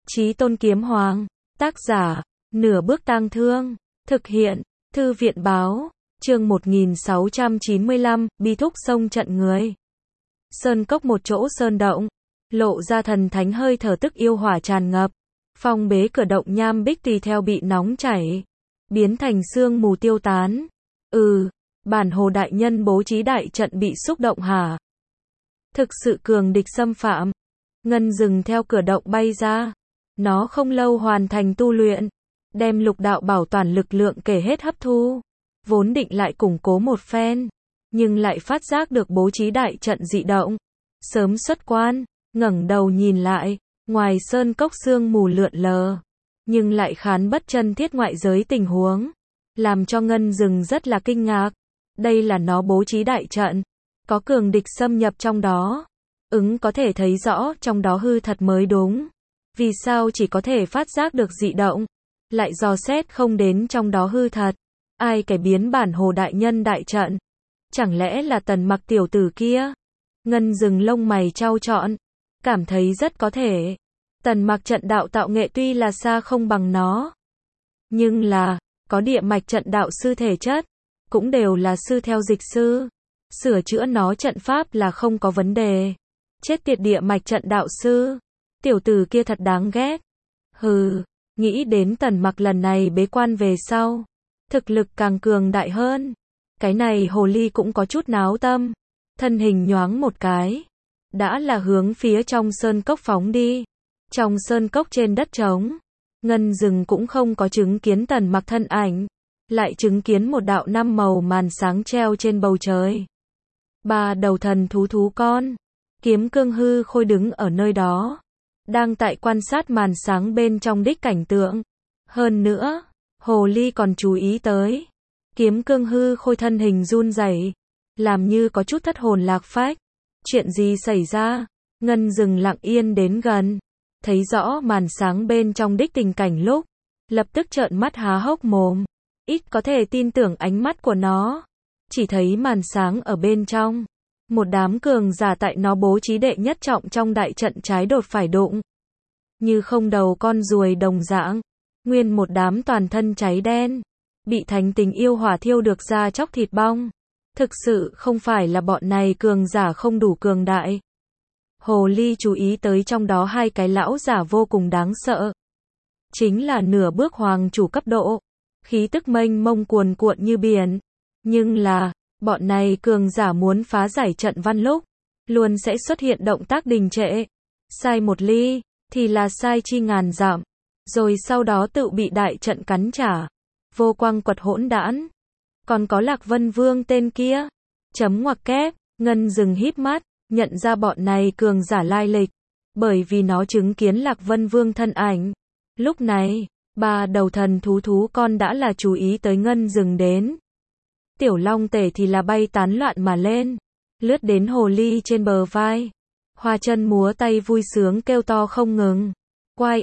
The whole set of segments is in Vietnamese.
Chí Tôn Kiếm Hoàng. Tác giả, Nửa Bước Tang Thương. Thực hiện, Thư viện báo. Chương 1695, bi thúc sông trận người. Sơn cốc một chỗ sơn động, lộ ra thần thánh hơi thở tức yêu hỏa tràn ngập. Phong bế cửa động nham bích tùy theo bị nóng chảy, biến thành sương mù tiêu tán. Bản hồ đại nhân bố trí đại trận bị xúc động hả? Thực sự cường địch xâm phạm. Ngân Dừng theo cửa động bay ra. Nó không lâu hoàn thành tu luyện, đem lục đạo bảo toàn lực lượng kể hết hấp thu. Vốn định lại củng cố một phen, nhưng lại phát giác được bố trí đại trận dị động. Sớm xuất quan, ngẩng đầu nhìn lại, ngoài sơn cốc sương mù lượn lờ, nhưng lại khán bất chân thiết ngoại giới tình huống, làm cho Ngân Dừng rất là kinh ngạc. Đây là nó bố trí đại trận, có cường địch xâm nhập trong đó, có thể thấy rõ trong đó hư thật mới đúng. Vì sao chỉ có thể phát giác được dị động, lại dò xét không đến trong đó hư thật? Ai cải biến bản hồ đại nhân đại trận? Chẳng lẽ là Tần Mặc tiểu tử kia? Ngân Dừng lông mày chau trọn, cảm thấy rất có thể. Tần Mặc trận đạo tạo nghệ tuy là xa không bằng nó, nhưng là có địa mạch trận đạo sư thể chất, cũng đều là sư theo dịch sư, sửa chữa nó trận pháp là không có vấn đề. Chết tiệt địa mạch trận đạo sư, tiểu tử kia thật đáng ghét. Nghĩ đến Tần Mặc lần này bế quan về sau, thực lực càng cường đại hơn, cái này hồ ly cũng có chút náo tâm. Thân hình nhoáng một cái, đã là hướng phía trong sơn cốc phóng đi. Trong sơn cốc trên đất trống, Ngân Dừng cũng không có chứng kiến Tần Mặc thân ảnh, lại chứng kiến một đạo năm màu màn sáng treo trên bầu trời. Ba đầu thần thú con, Kiếm Cương Hư Khôi đứng ở nơi đó, đang tại quan sát màn sáng bên trong đích cảnh tượng. Hơn nữa, hồ ly còn chú ý tới, Kiếm Cương Hư Khôi thân hình run rẩy, làm như có chút thất hồn lạc phách. Chuyện gì xảy ra? Ngân Dừng lặng yên đến gần, thấy rõ màn sáng bên trong đích tình cảnh lúc, lập tức trợn mắt há hốc mồm, ít có thể tin tưởng ánh mắt của nó. Chỉ thấy màn sáng ở bên trong, một đám cường giả tại nó bố trí đệ nhất trọng trong đại trận trái đột phải đụng, như không đầu con ruồi đồng dạng, nguyên một đám toàn thân cháy đen, bị thánh tình yêu hỏa thiêu được da chóc thịt bong. Thực sự không phải là bọn này cường giả không đủ cường đại. Hồ ly chú ý tới trong đó hai cái lão giả vô cùng đáng sợ, chính là nửa bước hoàng chủ cấp độ, khí tức mênh mông cuồn cuộn như biển. Nhưng là, bọn này cường giả muốn phá giải trận văn lúc, luôn sẽ xuất hiện động tác đình trệ. Sai một ly, thì là sai chi ngàn dặm, rồi sau đó tự bị đại trận cắn trả. Vô quang quật hỗn đản. Còn có Lạc Vân Vương tên kia. Chấm ngoặc kép, Ngân Dừng híp mắt, nhận ra bọn này cường giả lai lịch, bởi vì nó chứng kiến Lạc Vân Vương thân ảnh. Lúc này, ba đầu thần thú con đã là chú ý tới Ngân Dừng đến. Tiểu Long Tể thì là bay tán loạn mà lên, lướt đến hồ ly trên bờ vai, hoa chân múa tay vui sướng kêu to không ngừng. Quai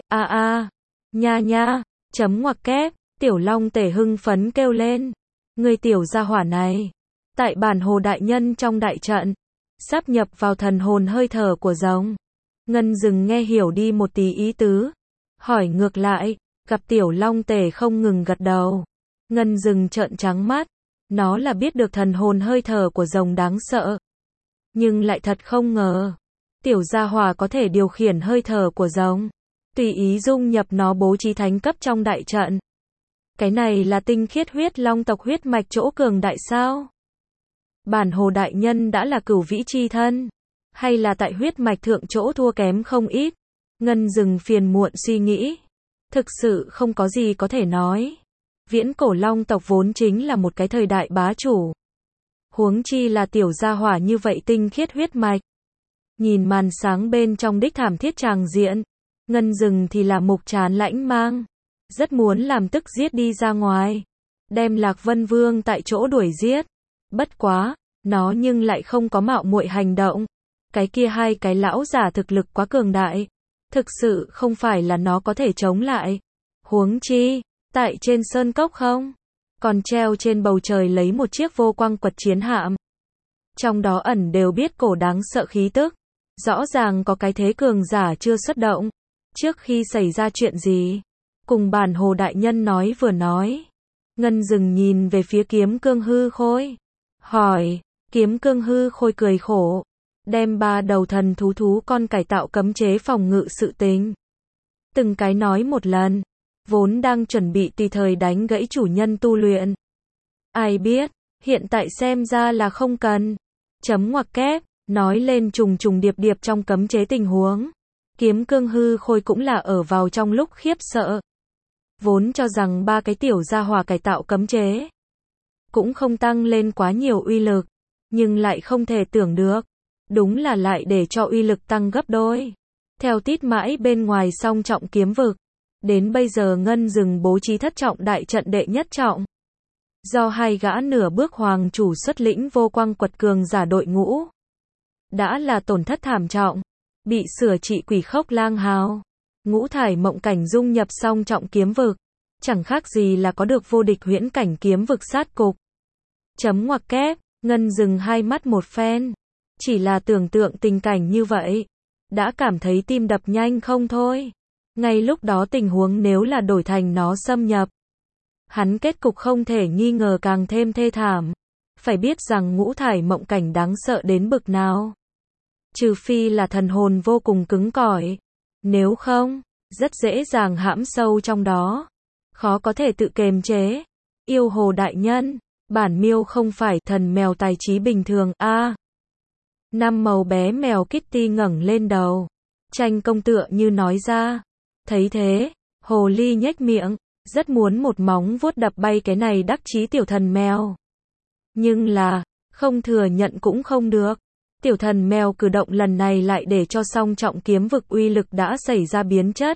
nha nha, chấm ngoặc kép, Tiểu Long Tể hưng phấn kêu lên. Người tiểu gia hỏa này, tại bản hồ đại nhân trong đại trận, sắp nhập vào thần hồn hơi thở của rồng. Ngân Dừng nghe hiểu đi một tí ý tứ, hỏi ngược lại, gặp Tiểu Long Tể không ngừng gật đầu. Ngân Dừng trợn trắng mắt, nó là biết được thần hồn hơi thở của rồng đáng sợ, nhưng lại thật không ngờ, tiểu gia hỏa có thể điều khiển hơi thở của rồng, tùy ý dung nhập nó bố trí thánh cấp trong đại trận. Cái này là tinh khiết huyết long tộc huyết mạch chỗ cường đại sao? Bản hồ đại nhân đã là cửu vĩ chi thân, hay là tại huyết mạch thượng chỗ thua kém không ít? Ngân Dừng phiền muộn suy nghĩ, thực sự không có gì có thể nói. Viễn cổ long tộc vốn chính là một cái thời đại bá chủ, huống chi là tiểu gia hỏa như vậy tinh khiết huyết mạch. Nhìn màn sáng bên trong đích thảm thiết tràng diện, Ngân Dừng thì là mục trán lãnh mang, rất muốn làm tức giết đi ra ngoài, đem Lạc Vân Vương tại chỗ đuổi giết. Bất quá, nó nhưng lại không có mạo muội hành động. Cái kia hai cái lão giả thực lực quá cường đại, thực sự không phải là nó có thể chống lại. Huống chi, tại trên sơn cốc không, còn treo trên bầu trời lấy một chiếc vô quang quật chiến hạm. Trong đó ẩn đều biết cổ đáng sợ khí tức, rõ ràng có cái thế cường giả chưa xuất động. Trước khi xảy ra chuyện gì? Cùng bản Hồ đại nhân nói vừa nói. Ngân dừng nhìn về phía Kiếm Cương Hư Khôi. Hỏi, Kiếm Cương Hư Khôi cười khổ. Đem 3 đầu thần thú con cải tạo cấm chế phòng ngự sự tình. Từng cái nói một lần. Vốn đang chuẩn bị tùy thời đánh gãy chủ nhân tu luyện. Ai biết, hiện tại xem ra là không cần. Chấm ngoặc kép, nói lên trùng trùng điệp điệp trong cấm chế tình huống. Kiếm Cương Hư Khôi cũng là ở vào trong lúc khiếp sợ. Vốn cho rằng 3 cái tiểu gia hỏa cải tạo cấm chế cũng không tăng lên quá nhiều uy lực, nhưng lại không thể tưởng được, đúng là lại để cho uy lực tăng gấp đôi. Theo tít mãi bên ngoài song trọng kiếm vực, đến bây giờ Ngân dừng bố trí thất trọng đại trận đệ nhất trọng. Do 2 gã nửa bước hoàng chủ xuất lĩnh vô quang quật cường giả đội ngũ, đã là tổn thất thảm trọng, bị sửa trị quỷ khốc lang hào. Ngũ thải mộng cảnh dung nhập song trọng kiếm vực, chẳng khác gì là có được vô địch huyễn cảnh kiếm vực sát cục. Chấm ngoặc kép, Ngân dừng hai mắt một phen. Chỉ là tưởng tượng tình cảnh như vậy, đã cảm thấy tim đập nhanh không thôi. Ngay lúc đó tình huống nếu là đổi thành nó xâm nhập, hắn kết cục không thể nghi ngờ càng thêm thê thảm. Phải biết rằng ngũ thải mộng cảnh đáng sợ đến bực nào. Trừ phi là thần hồn vô cùng cứng cỏi. Nếu không, rất dễ dàng hãm sâu trong đó. Khó có thể tự kiềm chế. Yêu Hồ đại nhân, bản miêu không phải thần mèo tài trí bình thường a. 5 màu bé mèo Kitty ngẩng lên đầu. Tranh công tựa như nói ra. Thấy thế, Hồ ly nhếch miệng, rất muốn một móng vuốt đập bay cái này đắc chí tiểu thần mèo. Nhưng là, không thừa nhận cũng không được. Tiểu thần mèo cử động lần này lại để cho song trọng kiếm vực uy lực đã xảy ra biến chất.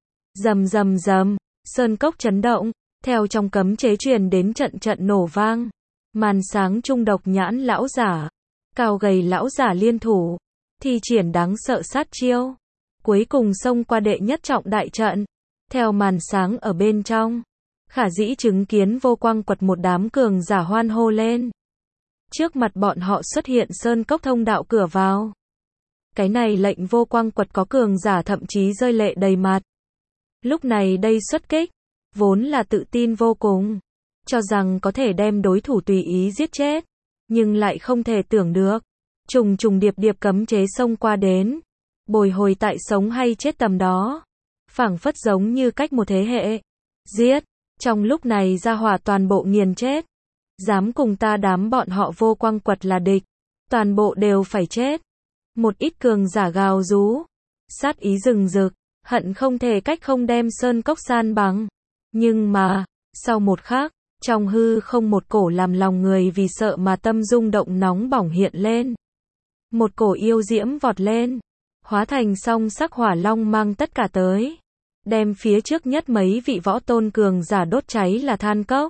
Rầm rầm rầm, sơn cốc chấn động, theo trong cấm chế truyền đến trận trận nổ vang. Màn sáng trung độc nhãn lão giả, cao gầy lão giả liên thủ, thi triển đáng sợ sát chiêu. Cuối cùng xông qua đệ nhất trọng đại trận. Theo màn sáng ở bên trong, khả dĩ chứng kiến vô quang quật một đám cường giả hoan hô lên. Trước mặt bọn họ xuất hiện sơn cốc thông đạo cửa vào. Cái này lệnh vô quang quật có cường giả thậm chí rơi lệ đầy mặt. Lúc này đây xuất kích, vốn là tự tin vô cùng, cho rằng có thể đem đối thủ tùy ý giết chết, nhưng lại không thể tưởng được, trùng trùng điệp điệp cấm chế xông qua đến, bồi hồi tại sống hay chết tầm đó, phảng phất giống như cách một thế hệ. Giết, trong lúc này ra hỏa toàn bộ nghiền chết. Dám cùng ta đám bọn họ vô quang quật là địch, toàn bộ đều phải chết. Một ít cường giả gào rú, sát ý rừng rực, hận không thể cách không đem sơn cốc san bằng. Nhưng mà, sau một khắc, trong hư không một cổ làm lòng người vì sợ mà tâm rung động nóng bỏng hiện lên. Một cổ yêu diễm vọt lên, hóa thành song sắc hỏa long mang tất cả tới, đem phía trước nhất mấy vị võ tôn cường giả đốt cháy là than cốc.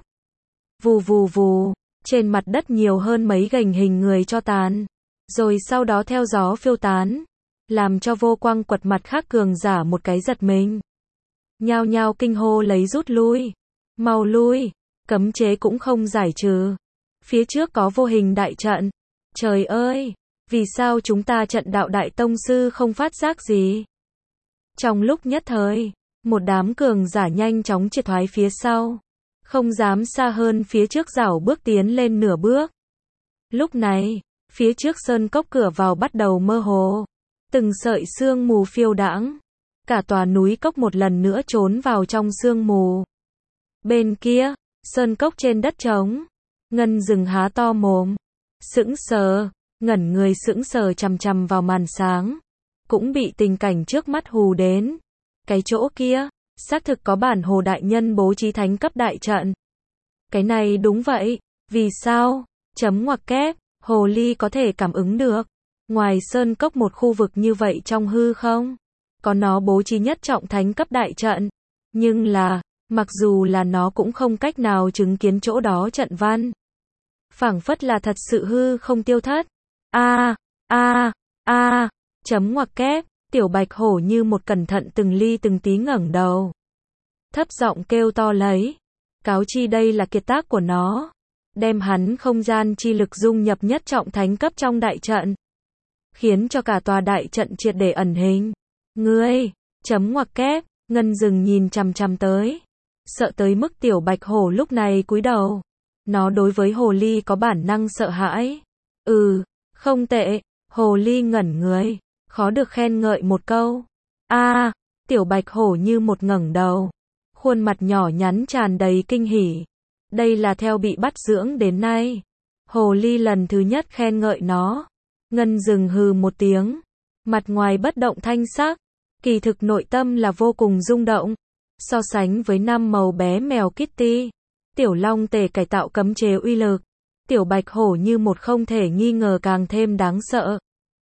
Vù vù vù, trên mặt đất nhiều hơn mấy gành hình người cho tàn, rồi sau đó theo gió phiêu tán, làm cho vô quang quật mặt khác cường giả một cái giật mình. Nhao nhao kinh hô lấy rút lui, mau lui, cấm chế cũng không giải trừ. Phía trước có vô hình đại trận, trời ơi, vì sao chúng ta trận đạo đại tông sư không phát giác gì? Trong lúc nhất thời, một đám cường giả nhanh chóng triệt thoái phía sau. Không dám xa hơn phía trước rảo bước tiến lên nửa bước. Lúc này, phía trước sơn cốc cửa vào bắt đầu mơ hồ. Từng sợi sương mù phiêu đãng. Cả tòa núi cốc một lần nữa trốn vào trong sương mù. Bên kia, sơn cốc trên đất trống. Ngân dừng há to mồm. Sững sờ, ngẩn người sững sờ chằm chằm vào màn sáng. Cũng bị tình cảnh trước mắt hù đến. Cái chỗ kia, xác thực có bản Hồ đại nhân bố trí thánh cấp đại trận. Cái này đúng vậy, vì sao? Chấm ngoặc kép, Hồ ly có thể cảm ứng được. Ngoài sơn cốc một khu vực như vậy trong hư không? Có nó bố trí nhất trọng thánh cấp đại trận. Nhưng là, mặc dù là nó cũng không cách nào chứng kiến chỗ đó trận văn. Phảng phất là thật sự hư không tiêu thất. Chấm ngoặc kép, tiểu bạch hổ như một cẩn thận từng ly từng tí ngẩng đầu. Thấp giọng kêu to lấy. Cáo chi đây là kiệt tác của nó. Đem hắn không gian chi lực dung nhập nhất trọng thánh cấp trong đại trận. Khiến cho cả tòa đại trận triệt để ẩn hình. Ngươi, Chấm ngoặc kép, Ngân Dừng nhìn chằm chằm tới. Sợ tới mức tiểu bạch hổ lúc này cúi đầu. Nó đối với hồ ly có bản năng sợ hãi. Không tệ, hồ ly ngẩn người. Khó được khen ngợi một câu. Tiểu bạch hổ như một ngẩng đầu. Khuôn mặt nhỏ nhắn tràn đầy kinh hỉ. Đây là theo bị bắt dưỡng đến nay. Hồ ly lần thứ nhất khen ngợi nó. Ngân Dừng hừ một tiếng. Mặt ngoài bất động thanh sắc. Kỳ thực nội tâm là vô cùng rung động. So sánh với 5 màu bé mèo Kitty, tiểu long tể cải tạo cấm chế uy lực, tiểu bạch hổ như một không thể nghi ngờ càng thêm đáng sợ.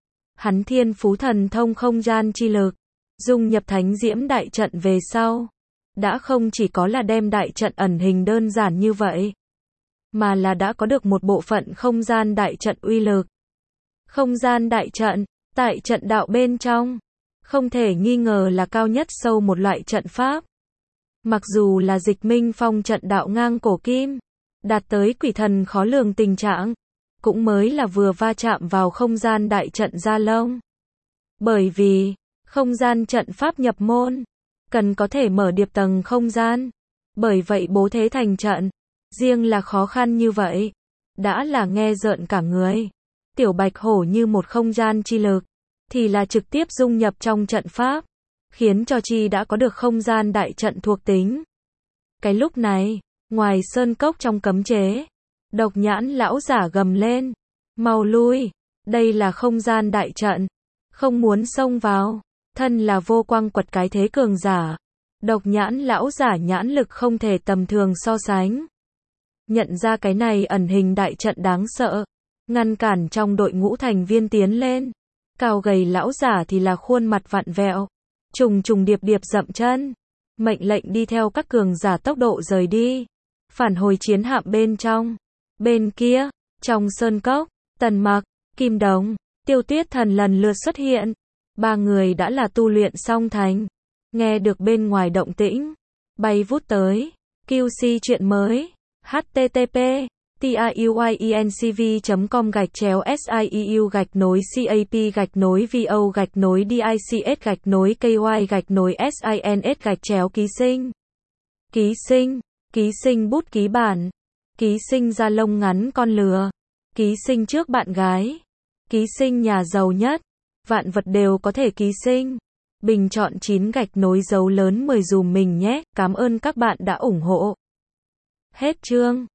Hắn thiên phú thần thông không gian chi lực, dung nhập thánh diễm đại trận về sau, đã không chỉ có là đem đại trận ẩn hình đơn giản như vậy, mà là đã có được một bộ phận không gian đại trận uy lực. Không gian đại trận, tại trận đạo bên trong, không thể nghi ngờ là cao nhất sâu một loại trận pháp. Mặc dù là Dịch Minh Phong trận đạo ngang cổ kim, đạt tới quỷ thần khó lường tình trạng, cũng mới là vừa va chạm vào không gian đại trận ra lông. Bởi vì, không gian trận pháp nhập môn, cần có thể mở điệp tầng không gian. Bởi vậy bố thế thành trận, riêng là khó khăn như vậy, đã là nghe rợn cả người. Tiểu bạch hổ như một không gian chi lực, thì là trực tiếp dung nhập trong trận pháp, khiến cho chi đã có được không gian đại trận thuộc tính. Cái lúc này, ngoài sơn cốc trong cấm chế, Độc Nhãn lão giả gầm lên, mau lui, đây là không gian đại trận, không muốn xông vào. Thân là vô quang quật cái thế cường giả, Độc Nhãn lão giả nhãn lực không thể tầm thường so sánh. Nhận ra cái này ẩn hình đại trận đáng sợ, ngăn cản trong đội ngũ thành viên tiến lên. Cao gầy lão giả thì là khuôn mặt vặn vẹo, trùng trùng điệp điệp dậm chân, mệnh lệnh đi theo các cường giả tốc độ rời đi, phản hồi chiến hạm bên trong. Bên kia, trong sơn cốc, Tần Mặc, Kim Đồng, Tiêu Tuyết Thần lần lượt xuất hiện. Ba người đã là tu luyện song thành, nghe được bên ngoài động tĩnh, bay vút tới. QC chuyện mới, http tiuyencv.com/SIEU-dics/KY-DICS-KY-SINS Ký sinh bút ký bản, ký sinh da lông ngắn con lừa, ký sinh trước bạn gái, ký sinh nhà giàu nhất, vạn vật đều có thể ký sinh. Bình chọn 9 dấu lớn 10 dùm mình nhé, cảm ơn các bạn đã ủng hộ. Hết chương.